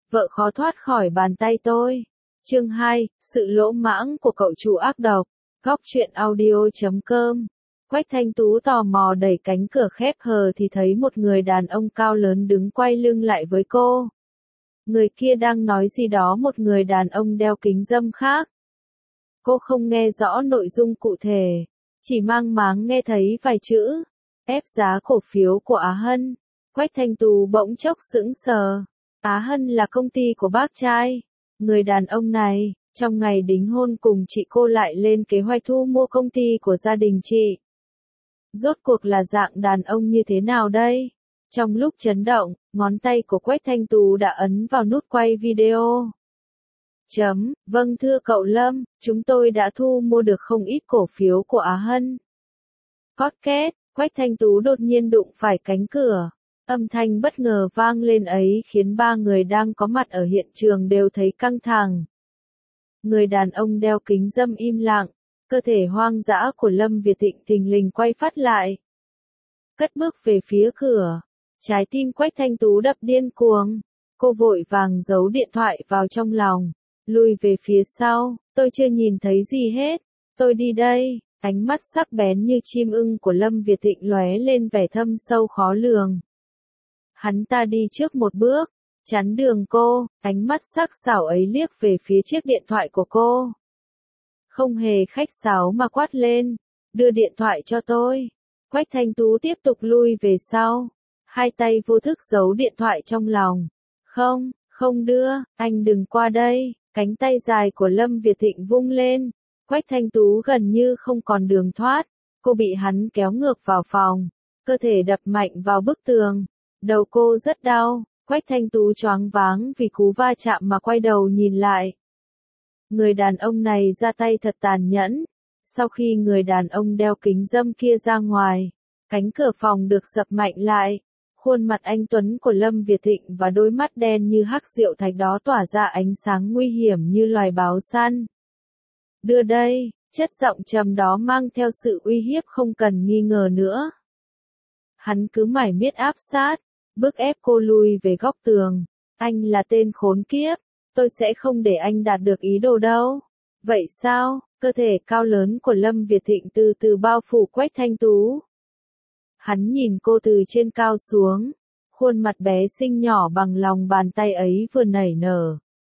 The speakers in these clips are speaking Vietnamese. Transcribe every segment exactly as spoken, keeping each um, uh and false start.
vợ khó thoát khỏi bàn tay tôi. Chương hai, sự lỗ mãng của cậu chủ ác độc. Góc truyện audio chấm com. Quách Thanh Tú tò mò đẩy cánh cửa khép hờ thì thấy một người đàn ông cao lớn đứng quay lưng lại với cô. Người kia đang nói gì đó một người đàn ông đeo kính râm khác. Cô không nghe rõ nội dung cụ thể, chỉ mang máng nghe thấy vài chữ. Ép giá cổ phiếu của Á Hân. Quách Thanh Tú bỗng chốc sững sờ. Á Hân là công ty của bác trai. Người đàn ông này, trong ngày đính hôn cùng chị cô lại lên kế hoạch thu mua công ty của gia đình chị. Rốt cuộc là dạng đàn ông như thế nào đây? Trong lúc chấn động, ngón tay của Quách Thanh Tú đã ấn vào nút quay video. Chấm, vâng thưa cậu Lâm, chúng tôi đã thu mua được không ít cổ phiếu của Á Hân. Cót két, Quách Thanh Tú đột nhiên đụng phải cánh cửa. Âm thanh bất ngờ vang lên ấy khiến ba người đang có mặt ở hiện trường đều thấy căng thẳng. Người đàn ông đeo kính râm im lặng, cơ thể hoang dã của Lâm Việt Thịnh thình lình quay phát lại. Cất bước về phía cửa, trái tim Quách Thanh Tú đập điên cuồng. Cô vội vàng giấu điện thoại vào trong lòng, lùi về phía sau, tôi chưa nhìn thấy gì hết, tôi đi đây. Ánh mắt sắc bén như chim ưng của Lâm Việt Thịnh lóe lên vẻ thâm sâu khó lường. Hắn ta đi trước một bước, chắn đường cô, ánh mắt sắc sảo ấy liếc về phía chiếc điện thoại của cô. Không hề khách sáo mà quát lên, đưa điện thoại cho tôi. Quách Thanh Tú tiếp tục lui về sau, hai tay vô thức giấu điện thoại trong lòng. Không, không đưa, anh đừng qua đây, cánh tay dài của Lâm Việt Thịnh vung lên. Quách Thanh Tú gần như không còn đường thoát, cô bị hắn kéo ngược vào phòng, cơ thể đập mạnh vào bức tường. Đầu cô rất đau, Quách Thanh Tú choáng váng vì cú va chạm mà quay đầu nhìn lại. Người đàn ông này ra tay thật tàn nhẫn. Sau khi người đàn ông đeo kính râm kia ra ngoài, cánh cửa phòng được sập mạnh lại. Khuôn mặt anh tuấn của Lâm Việt Thịnh và đôi mắt đen như hắc diệu thạch đó tỏa ra ánh sáng nguy hiểm như loài báo săn. Đưa đây, chất giọng trầm đó mang theo sự uy hiếp không cần nghi ngờ nữa. Hắn cứ mải miết áp sát, bức ép cô lùi về góc tường. Anh là tên khốn kiếp, tôi sẽ không để anh đạt được ý đồ đâu. Vậy sao? Cơ thể cao lớn của Lâm Việt Thịnh từ từ bao phủ Quách Thanh Tú. Hắn nhìn cô từ trên cao xuống, khuôn mặt bé xinh nhỏ bằng lòng bàn tay ấy vừa nảy nở.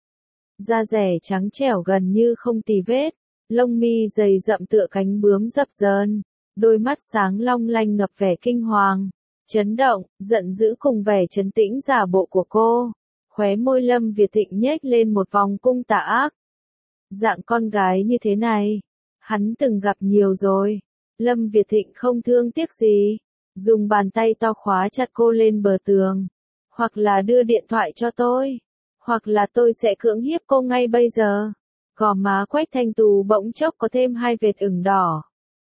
Da dẻ trắng trẻo gần như không tì vết, lông mi dày rậm tựa cánh bướm dập dờn, đôi mắt sáng long lanh ngập vẻ kinh hoàng, chấn động, giận dữ cùng vẻ trấn tĩnh giả bộ của cô. Khóe môi Lâm Việt Thịnh nhếch lên một vòng cung tà ác. Dạng con gái như thế này, hắn từng gặp nhiều rồi. Lâm Việt Thịnh không thương tiếc gì, dùng bàn tay to khóa chặt cô lên bờ tường. Hoặc là đưa điện thoại cho tôi, hoặc là tôi sẽ cưỡng hiếp cô ngay bây giờ. Gò má Quách Thanh Tú bỗng chốc có thêm hai vệt ửng đỏ.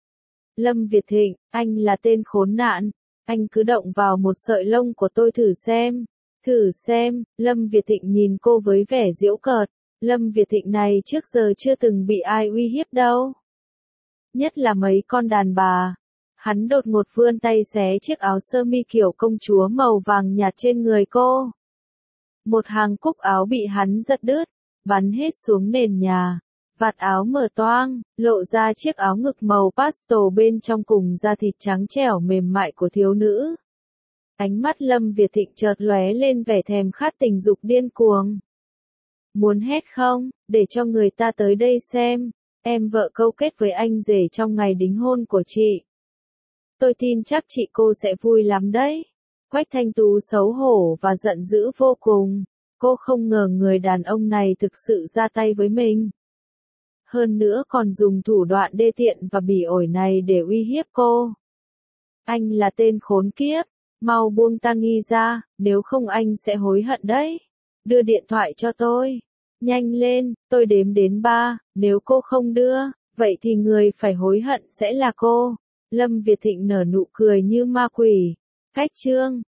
Lâm Việt Thịnh, anh là tên khốn nạn, anh cứ động vào một sợi lông của tôi thử xem. Thử xem, Lâm Việt Thịnh nhìn cô với vẻ giễu cợt. Lâm Việt Thịnh này trước giờ chưa từng bị ai uy hiếp đâu. Nhất là mấy con đàn bà. Hắn đột ngột vươn tay xé chiếc áo sơ mi kiểu công chúa màu vàng nhạt trên người cô. Một hàng cúc áo bị hắn giật đứt, bắn hết xuống nền nhà. Vạt áo mở toang, lộ ra chiếc áo ngực màu pastel bên trong cùng da thịt trắng trẻo mềm mại của thiếu nữ. Ánh mắt Lâm Việt Thịnh chợt lóe lên vẻ thèm khát tình dục điên cuồng. Muốn hét không, để cho người ta tới đây xem, em vợ câu kết với anh rể trong ngày đính hôn của chị. Tôi tin chắc chị cô sẽ vui lắm đấy. Quách Thanh Tú xấu hổ và giận dữ vô cùng. Cô không ngờ người đàn ông này thực sự ra tay với mình. Hơn nữa còn dùng thủ đoạn đê tiện và bỉ ổi này để uy hiếp cô. Anh là tên khốn kiếp, mau buông ta nghi ra, nếu không anh sẽ hối hận đấy. Đưa điện thoại cho tôi. Nhanh lên, tôi đếm đến ba, nếu cô không đưa, vậy thì người phải hối hận sẽ là cô. Lâm Việt Thịnh nở nụ cười như ma quỷ. Cách chương